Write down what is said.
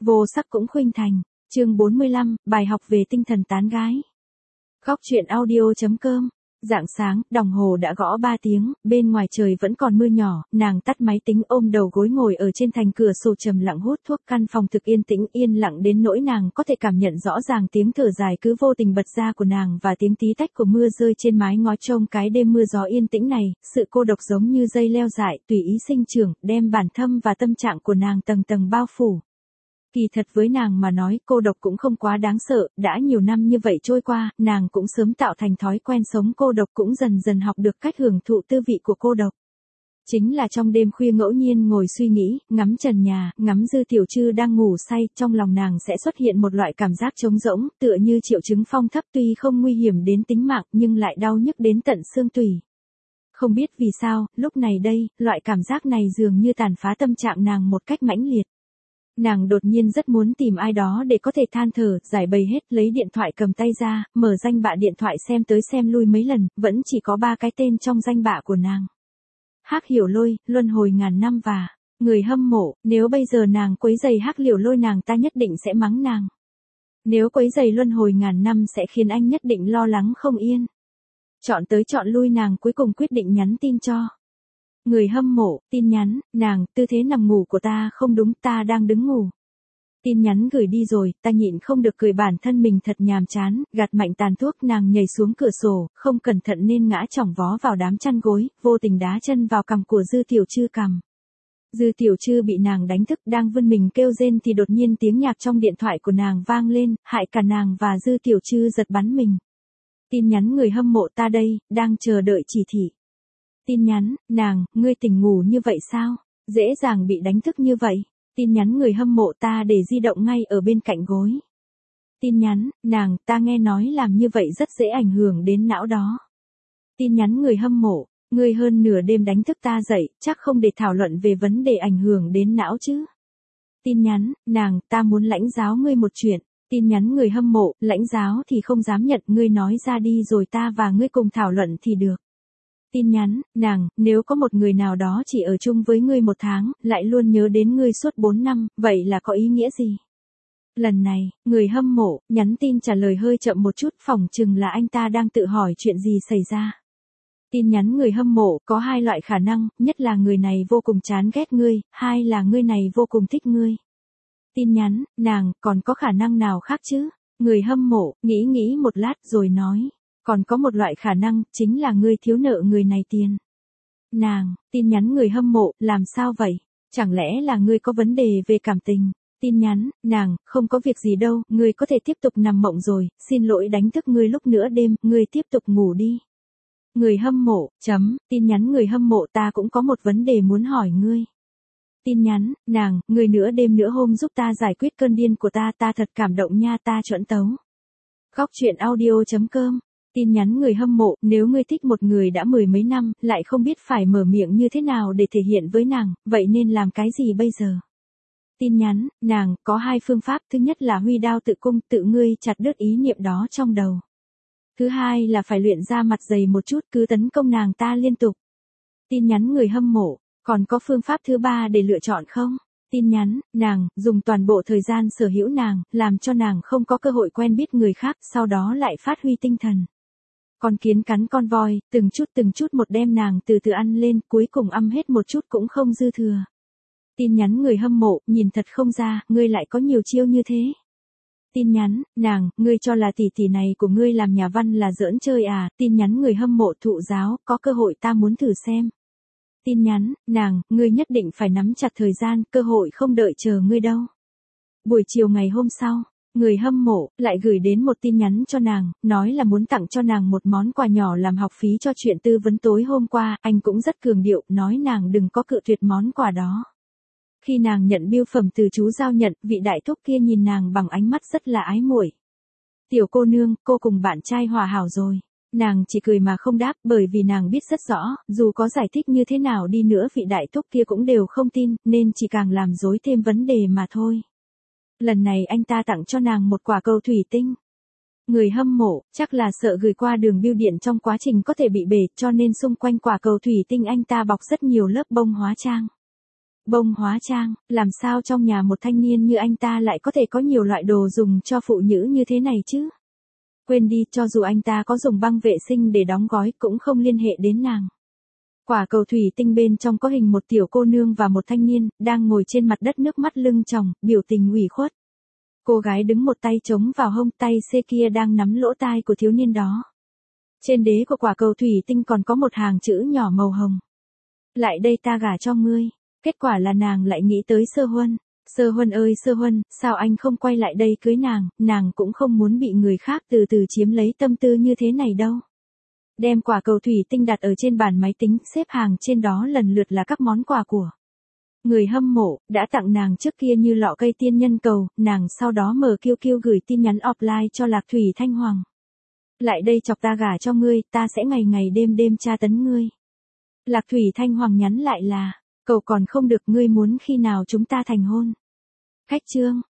Vô sắc cũng khuynh thành. Chương 45, bài học về tinh thần tán gái. Góc truyện audio.com. Rạng sáng, đồng hồ đã gõ 3 tiếng, bên ngoài trời vẫn còn mưa nhỏ, nàng tắt máy tính ôm đầu gối ngồi ở trên thành cửa sổ trầm lặng hút thuốc, căn phòng thực yên tĩnh yên lặng đến nỗi nàng có thể cảm nhận rõ ràng tiếng thở dài cứ vô tình bật ra của nàng và tiếng tí tách của mưa rơi trên mái ngói trông cái đêm mưa gió yên tĩnh này, sự cô độc giống như dây leo dại tùy ý sinh trưởng, đem bản thâm và tâm trạng của nàng tầng tầng bao phủ. Kỳ thật với nàng mà nói cô độc cũng không quá đáng sợ, đã nhiều năm như vậy trôi qua, nàng cũng sớm tạo thành thói quen sống cô độc cũng dần dần học được cách hưởng thụ tư vị của cô độc. Chính là trong đêm khuya ngẫu nhiên ngồi suy nghĩ, ngắm trần nhà, ngắm Dư Tiểu Trư đang ngủ say, trong lòng nàng sẽ xuất hiện một loại cảm giác trống rỗng, tựa như triệu chứng phong thấp tuy không nguy hiểm đến tính mạng nhưng lại đau nhức đến tận xương tủy. Không biết vì sao, lúc này đây, loại cảm giác này dường như tàn phá tâm trạng nàng một cách mãnh liệt. Nàng đột nhiên rất muốn tìm ai đó để có thể than thở, giải bày hết, lấy điện thoại cầm tay ra, mở danh bạ điện thoại xem tới xem lui mấy lần, vẫn chỉ có 3 cái tên trong danh bạ của nàng. Hắc Hiểu Lôi, Luân Hồi Ngàn Năm và Người Hâm Mộ. Nếu bây giờ nàng quấy giày Hắc Hiểu Lôi nàng ta nhất định sẽ mắng nàng. Nếu quấy giày Luân Hồi Ngàn Năm sẽ khiến anh nhất định lo lắng không yên. Chọn tới chọn lui nàng cuối cùng quyết định nhắn tin cho Người Hâm Mộ. Tin nhắn: nàng, tư thế nằm ngủ của ta không đúng, ta đang đứng ngủ. Tin nhắn gửi đi rồi, ta nhịn không được cười bản thân mình thật nhàm chán, gạt mạnh tàn thuốc nàng nhảy xuống cửa sổ, không cẩn thận nên ngã chỏng vó vào đám chăn gối, vô tình đá chân vào cằm của Dư Tiểu Trư cằm. Dư Tiểu Trư bị nàng đánh thức đang vươn mình kêu rên thì đột nhiên tiếng nhạc trong điện thoại của nàng vang lên, hại cả nàng và Dư Tiểu Trư giật bắn mình. Tin nhắn: người hâm mộ ta đây, đang chờ đợi chỉ thị. Tin nhắn: nàng, ngươi tỉnh ngủ như vậy sao? Dễ dàng bị đánh thức như vậy. Tin nhắn: người hâm mộ ta để di động ngay ở bên cạnh gối. Tin nhắn: nàng, ta nghe nói làm như vậy rất dễ ảnh hưởng đến não đó. Tin nhắn: người hâm mộ, ngươi hơn nửa đêm đánh thức ta dậy, chắc không để thảo luận về vấn đề ảnh hưởng đến não chứ? Tin nhắn: nàng, ta muốn lãnh giáo ngươi một chuyện. Tin nhắn: người hâm mộ, lãnh giáo thì không dám nhận, ngươi nói ra đi rồi ta và ngươi cùng thảo luận thì được. Tin nhắn: nàng, nếu có một người nào đó chỉ ở chung với ngươi 1 tháng, lại luôn nhớ đến ngươi suốt 4 năm, vậy là có ý nghĩa gì? Lần này, người hâm mộ, nhắn tin trả lời hơi chậm một chút, phỏng chừng là anh ta đang tự hỏi chuyện gì xảy ra. Tin nhắn: người hâm mộ, có 2 loại khả năng, nhất là người này vô cùng chán ghét ngươi, 2 là người này vô cùng thích ngươi. Tin nhắn: nàng, còn có khả năng nào khác chứ? Người hâm mộ, nghĩ một lát rồi nói. Còn có một loại khả năng, chính là ngươi thiếu nợ người này tiền. Nàng, tin nhắn: người hâm mộ, làm sao vậy? Chẳng lẽ là ngươi có vấn đề về cảm tình? Tin nhắn: nàng, không có việc gì đâu, ngươi có thể tiếp tục nằm mộng rồi, xin lỗi đánh thức ngươi lúc nửa đêm, ngươi tiếp tục ngủ đi. Người hâm mộ, tin nhắn: người hâm mộ, ta cũng có một vấn đề muốn hỏi ngươi. Tin nhắn: nàng, ngươi nửa đêm nửa hôm giúp ta giải quyết cơn điên của ta, ta thật cảm động nha, ta chuẩn tấu. Góc truyện audio.com. Tin nhắn: người hâm mộ, nếu ngươi thích một người đã 10 mấy năm, lại không biết phải mở miệng như thế nào để thể hiện với nàng, vậy nên làm cái gì bây giờ? Tin nhắn: nàng, có 2 phương pháp, thứ nhất là huy đao tự cung, tự ngươi chặt đứt ý niệm đó trong đầu. Thứ hai là phải luyện ra mặt dày một chút, cứ tấn công nàng ta liên tục. Tin nhắn: người hâm mộ, còn có phương pháp thứ 3 để lựa chọn không? Tin nhắn: nàng, dùng toàn bộ thời gian sở hữu nàng, làm cho nàng không có cơ hội quen biết người khác, sau đó lại phát huy tinh thần. Con kiến cắn con voi, từng chút một đem nàng từ từ ăn lên, cuối cùng ăn hết một chút cũng không dư thừa. Tin nhắn: người hâm mộ, nhìn thật không ra, ngươi lại có nhiều chiêu như thế. Tin nhắn: nàng, ngươi cho là tỷ tỷ này của ngươi làm nhà văn là giỡn chơi à? Tin nhắn: người hâm mộ thụ giáo, có cơ hội ta muốn thử xem. Tin nhắn: nàng, ngươi nhất định phải nắm chặt thời gian, cơ hội không đợi chờ ngươi đâu. Buổi chiều ngày hôm sau, người hâm mộ lại gửi đến một tin nhắn cho nàng, nói là muốn tặng cho nàng một món quà nhỏ làm học phí cho chuyện tư vấn tối hôm qua, anh cũng rất cường điệu, nói nàng đừng có cự tuyệt món quà đó. Khi nàng nhận bưu phẩm từ chú giao nhận, vị đại thúc kia nhìn nàng bằng ánh mắt rất là ái muội. Tiểu cô nương, cô cùng bạn trai hòa hảo rồi. Nàng chỉ cười mà không đáp, bởi vì nàng biết rất rõ, dù có giải thích như thế nào đi nữa vị đại thúc kia cũng đều không tin, nên chỉ càng làm rối thêm vấn đề mà thôi. Lần này anh ta tặng cho nàng một quả cầu thủy tinh. Người hâm mộ, chắc là sợ gửi qua đường bưu điện trong quá trình có thể bị bể, cho nên xung quanh quả cầu thủy tinh anh ta bọc rất nhiều lớp bông hóa trang. bông hóa trang, làm sao trong nhà một thanh niên như anh ta lại có thể có nhiều loại đồ dùng cho phụ nữ như thế này chứ? Quên đi, cho dù anh ta có dùng băng vệ sinh để đóng gói cũng không liên hệ đến nàng. Quả cầu thủy tinh bên trong có hình một tiểu cô nương và một thanh niên, đang ngồi trên mặt đất nước mắt lưng tròng, biểu tình ủy khuất. Cô gái đứng một tay chống vào hông, tay xê kia đang nắm lỗ tai của thiếu niên đó. Trên đế của quả cầu thủy tinh còn có một hàng chữ nhỏ màu hồng. Lại đây ta gả cho ngươi. Kết quả là nàng lại nghĩ tới Sơ Huân. Sơ Huân ơi Sơ Huân, sao anh không quay lại đây cưới nàng cũng không muốn bị người khác từ từ chiếm lấy tâm tư như thế này đâu. Đem quả cầu thủy tinh đặt ở trên bàn máy tính, xếp hàng trên đó lần lượt là các món quà của người hâm mộ, đã tặng nàng trước kia như lọ cây tiên nhân cầu, nàng sau đó mở QQ gửi tin nhắn offline cho Lạc Thủy Thanh Hoàng. Lại đây chọc ta gả cho ngươi, ta sẽ ngày ngày đêm đêm tra tấn ngươi. Lạc Thủy Thanh Hoàng nhắn lại là, cầu còn không được, ngươi muốn khi nào chúng ta thành hôn. Khách trương,